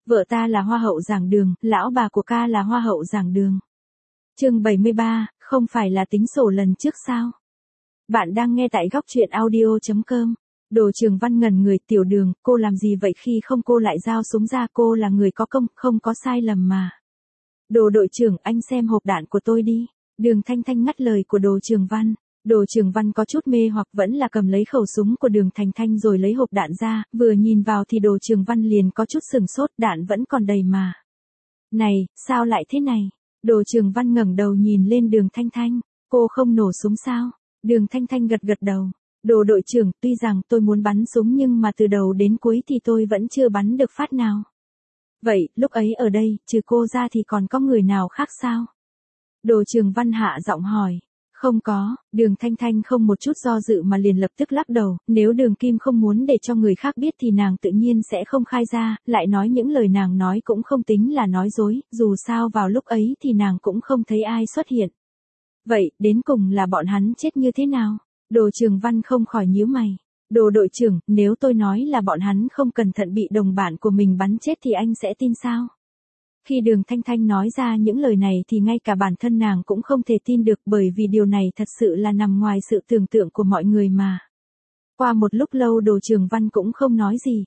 Vợ ta là hoa hậu giảng đường, lão bà của ca là hoa hậu giảng đường. Chương 73, không phải là tính sổ lần trước sao? Bạn đang nghe tại góc truyện audio.com. Đồ Trường Văn ngẩn người. Tiểu Đường, cô làm gì vậy? Khi không cô lại giao súng ra, cô là người có công, không có sai lầm mà. Đồ đội trưởng, anh xem hộp đạn của tôi đi. Đường Thanh Thanh ngắt lời của Đồ Trường Văn. Đồ Trường Văn có chút mê hoặc vẫn là cầm lấy khẩu súng của Đường Thanh Thanh rồi lấy hộp đạn ra, vừa nhìn vào thì Đồ Trường Văn liền có chút sừng sốt, đạn vẫn còn đầy mà. Này, sao lại thế này? Đồ Trường Văn ngẩng đầu nhìn lên Đường Thanh Thanh, cô không nổ súng sao? Đường Thanh Thanh gật gật đầu. Đồ đội trưởng, tuy rằng tôi muốn bắn súng nhưng mà từ đầu đến cuối thì tôi vẫn chưa bắn được phát nào. Vậy, lúc ấy ở đây, trừ cô ra thì còn có người nào khác sao? Đồ Trường Văn hạ giọng hỏi. Không có, Đường Thanh Thanh không một chút do dự mà liền lập tức lắc đầu, nếu Đường Kim không muốn để cho người khác biết thì nàng tự nhiên sẽ không khai ra, lại nói những lời nàng nói cũng không tính là nói dối, dù sao vào lúc ấy thì nàng cũng không thấy ai xuất hiện. Vậy, đến cùng là bọn hắn chết như thế nào? Đồ Trường Văn không khỏi nhíu mày. Đồ đội trưởng, nếu tôi nói là bọn hắn không cẩn thận bị đồng bạn của mình bắn chết thì anh sẽ tin sao? Khi Đường Thanh Thanh nói ra những lời này thì ngay cả bản thân nàng cũng không thể tin được, bởi vì điều này thật sự là nằm ngoài sự tưởng tượng của mọi người mà. Qua một lúc lâu Đồ Trường Văn cũng không nói gì,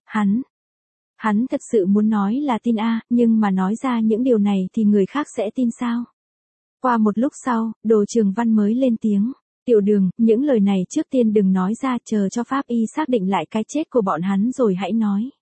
hắn thật sự muốn nói là tin nhưng mà nói ra những điều này thì người khác sẽ tin sao? Qua một lúc sau, Đồ Trường Văn mới lên tiếng. Tiểu Đường, những lời này trước tiên đừng nói ra, chờ cho pháp y xác định lại cái chết của bọn hắn rồi hãy nói.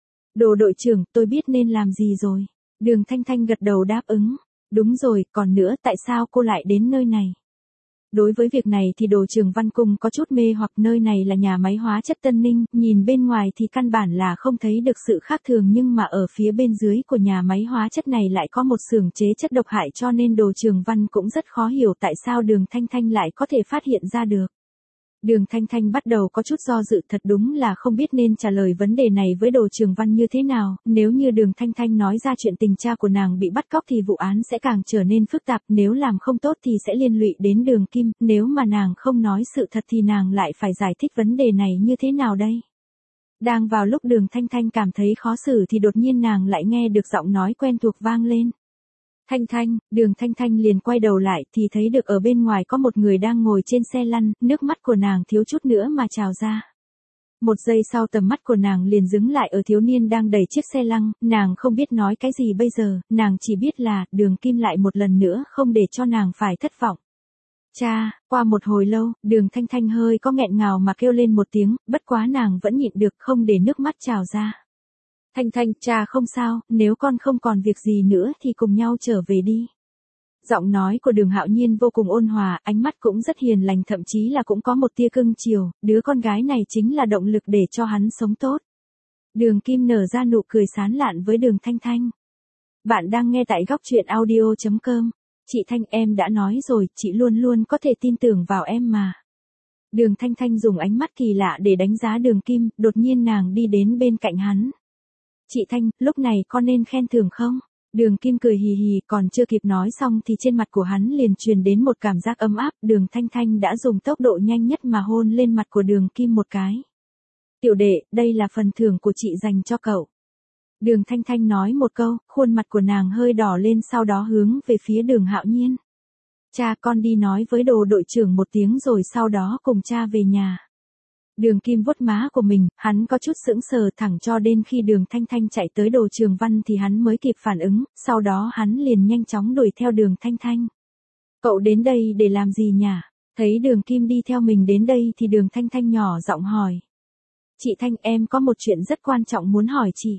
Đồ đội trưởng, tôi biết nên làm gì rồi. Đường Thanh Thanh gật đầu đáp ứng. Đúng rồi, còn nữa, tại sao cô lại đến nơi này? Đối với việc này thì Đồ Trường Văn cùng có chút mê hoặc. Nơi này là nhà máy hóa chất Tân Ninh, nhìn bên ngoài thì căn bản là không thấy được sự khác thường, nhưng mà ở phía bên dưới của nhà máy hóa chất này lại có một xưởng chế chất độc hại, cho nên Đồ Trường Văn cũng rất khó hiểu tại sao Đường Thanh Thanh lại có thể phát hiện ra được. Đường Thanh Thanh bắt đầu có chút do dự, thật đúng là không biết nên trả lời vấn đề này với Đồ Trường Văn như thế nào. Nếu như Đường Thanh Thanh nói ra chuyện tình cha của nàng bị bắt cóc thì vụ án sẽ càng trở nên phức tạp, nếu làm không tốt thì sẽ liên lụy đến Đường Kim, nếu mà nàng không nói sự thật thì nàng lại phải giải thích vấn đề này như thế nào đây? Đang vào lúc Đường Thanh Thanh cảm thấy khó xử thì đột nhiên nàng lại nghe được giọng nói quen thuộc vang lên. Thanh Thanh, Đường Thanh Thanh liền quay đầu lại thì thấy được ở bên ngoài có một người đang ngồi trên xe lăn, nước mắt của nàng thiếu chút nữa mà trào ra. Một giây sau tầm mắt của nàng liền dừng lại ở thiếu niên đang đẩy chiếc xe lăn, nàng không biết nói cái gì bây giờ, nàng chỉ biết là Đường Kim lại một lần nữa không để cho nàng phải thất vọng. Cha, qua một hồi lâu, Đường Thanh Thanh hơi có nghẹn ngào mà kêu lên một tiếng, bất quá nàng vẫn nhịn được không để nước mắt trào ra. Thanh Thanh, cha không sao, nếu con không còn việc gì nữa thì cùng nhau trở về đi. Giọng nói của Đường Hạo Nhiên vô cùng ôn hòa, ánh mắt cũng rất hiền lành, thậm chí là cũng có một tia cưng chiều, đứa con gái này chính là động lực để cho hắn sống tốt. Đường Kim nở ra nụ cười sán lạn với Đường Thanh Thanh. Bạn đang nghe tại góc truyện audio.com. Chị Thanh, em đã nói rồi, chị luôn luôn có thể tin tưởng vào em mà. Đường Thanh Thanh dùng ánh mắt kỳ lạ để đánh giá Đường Kim, đột nhiên nàng đi đến bên cạnh hắn. Chị Thanh, lúc này con nên khen thưởng không? Đường Kim cười hì hì, còn chưa kịp nói xong thì trên mặt của hắn liền truyền đến một cảm giác ấm áp. Đường Thanh Thanh đã dùng tốc độ nhanh nhất mà hôn lên mặt của Đường Kim một cái. Tiểu đệ, đây là phần thưởng của chị dành cho cậu. Đường Thanh Thanh nói một câu, khuôn mặt của nàng hơi đỏ lên, sau đó hướng về phía Đường Hạo Nhiên. Cha, con đi nói với Đồ đội trưởng một tiếng rồi sau đó cùng cha về nhà. Đường Kim vuốt má của mình, hắn có chút sững sờ, thẳng cho đến khi Đường Thanh Thanh chạy tới Đồ Trường Văn thì hắn mới kịp phản ứng, sau đó hắn liền nhanh chóng đuổi theo Đường Thanh Thanh. Cậu đến đây để làm gì nhỉ? Thấy Đường Kim đi theo mình đến đây thì Đường Thanh Thanh nhỏ giọng hỏi. Chị Thanh, em có một chuyện rất quan trọng muốn hỏi chị.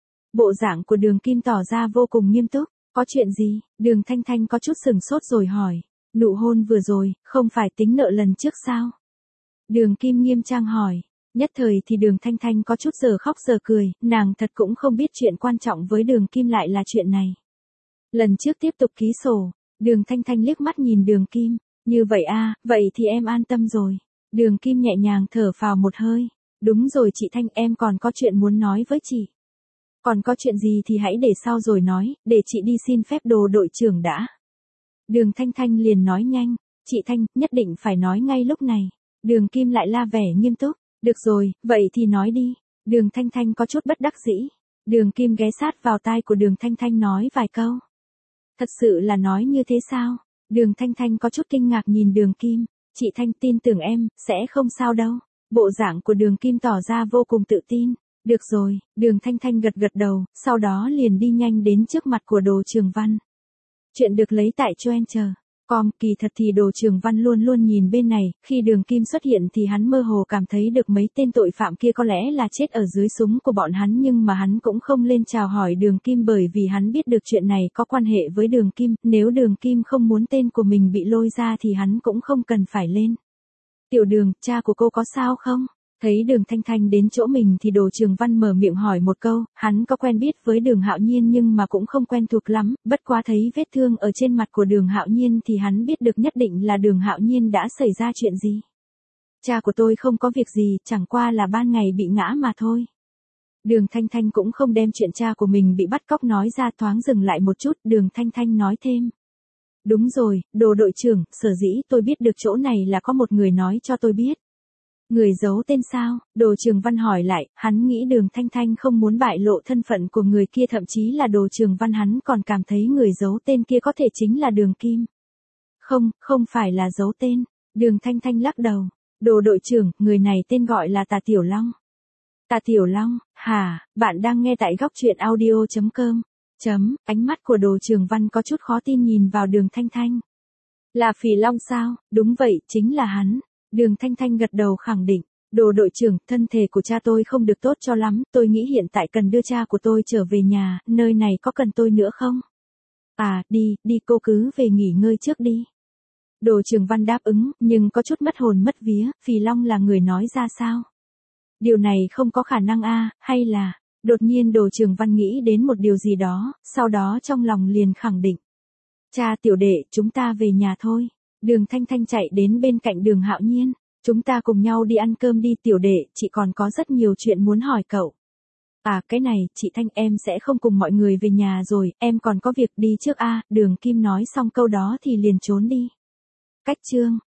Bộ dạng của Đường Kim tỏ ra vô cùng nghiêm túc. Có chuyện gì? Đường Thanh Thanh có chút sừng sốt rồi hỏi. Nụ hôn vừa rồi, không phải tính nợ lần trước sao? Đường Kim nghiêm trang hỏi. Nhất thời thì Đường Thanh Thanh có chút giờ khóc giờ cười, nàng thật cũng không biết chuyện quan trọng với Đường Kim lại là chuyện này. Lần trước tiếp tục ký sổ, Đường Thanh Thanh liếc mắt nhìn Đường Kim. Như vậy vậy thì em an tâm rồi. Đường Kim nhẹ nhàng thở phào một hơi. Đúng rồi chị Thanh, em còn có chuyện muốn nói với chị. Còn có chuyện gì thì hãy để sau rồi nói, để chị đi xin phép Đồ đội trưởng đã. Đường Thanh Thanh liền nói nhanh. Chị Thanh, nhất định phải nói ngay lúc này. Đường Kim lại la vẻ nghiêm túc. Được rồi, vậy thì nói đi. Đường Thanh Thanh có chút bất đắc dĩ. Đường Kim ghé sát vào tai của Đường Thanh Thanh nói vài câu. Thật sự là nói như thế sao? Đường Thanh Thanh có chút kinh ngạc nhìn Đường Kim. Chị Thanh tin tưởng em, sẽ không sao đâu. Bộ dạng của Đường Kim tỏ ra vô cùng tự tin. Được rồi, Đường Thanh Thanh gật gật đầu, sau đó liền đi nhanh đến trước mặt của Đồ Trường Văn. Chuyện được lấy tại Choenter.com, kỳ thật thì Đồ Trường Văn luôn luôn nhìn bên này, khi Đường Kim xuất hiện thì hắn mơ hồ cảm thấy được mấy tên tội phạm kia có lẽ là chết ở dưới súng của bọn hắn, nhưng mà hắn cũng không lên chào hỏi Đường Kim bởi vì hắn biết được chuyện này có quan hệ với Đường Kim, nếu Đường Kim không muốn tên của mình bị lôi ra thì hắn cũng không cần phải lên. Tiểu Đường, cha của cô có sao không? Thấy Đường Thanh Thanh đến chỗ mình thì Đồ Trường Văn mở miệng hỏi một câu, hắn có quen biết với Đường Hạo Nhiên nhưng mà cũng không quen thuộc lắm, bất quá thấy vết thương ở trên mặt của Đường Hạo Nhiên thì hắn biết được nhất định là Đường Hạo Nhiên đã xảy ra chuyện gì. Cha của tôi không có việc gì, chẳng qua là ban ngày bị ngã mà thôi. Đường Thanh Thanh cũng không đem chuyện cha của mình bị bắt cóc nói ra, thoáng dừng lại một chút, Đường Thanh Thanh nói thêm. Đúng rồi, Đồ đội trưởng, sở dĩ tôi biết được chỗ này là có một người nói cho tôi biết. Người giấu tên sao? Đồ Trường Văn hỏi lại, hắn nghĩ Đường Thanh Thanh không muốn bại lộ thân phận của người kia, thậm chí là Đồ Trường Văn hắn còn cảm thấy người giấu tên kia có thể chính là Đường Kim. Không, không phải là giấu tên. Đường Thanh Thanh lắc đầu. Đồ đội trưởng, người này tên gọi là Tà Tiểu Long. Tà Tiểu Long, hả, bạn đang nghe tại góc truyện audio.com. Ánh mắt của Đồ Trường Văn có chút khó tin nhìn vào Đường Thanh Thanh. Là Phỉ Long sao? Đúng vậy, chính là hắn. Đường Thanh Thanh gật đầu khẳng định. Đồ đội trưởng, thân thể của cha tôi không được tốt cho lắm, tôi nghĩ hiện tại cần đưa cha của tôi trở về nhà, nơi này có cần tôi nữa không? À, đi cô cứ về nghỉ ngơi trước đi. Đồ Trường Văn đáp ứng, nhưng có chút mất hồn mất vía, Phỉ Long là người nói ra sao? Điều này không có khả năng hay là... Đột nhiên Đồ Trường Văn nghĩ đến một điều gì đó, sau đó trong lòng liền khẳng định. Cha tiểu đệ, chúng ta về nhà thôi. Đường Thanh Thanh chạy đến bên cạnh Đường Hạo Nhiên. Chúng ta cùng nhau đi ăn cơm đi tiểu đệ, chị còn có rất nhiều chuyện muốn hỏi cậu. À cái này, chị Thanh em sẽ không cùng mọi người về nhà rồi, em còn có việc đi trước Đường Kim nói xong câu đó thì liền trốn đi. Cách chương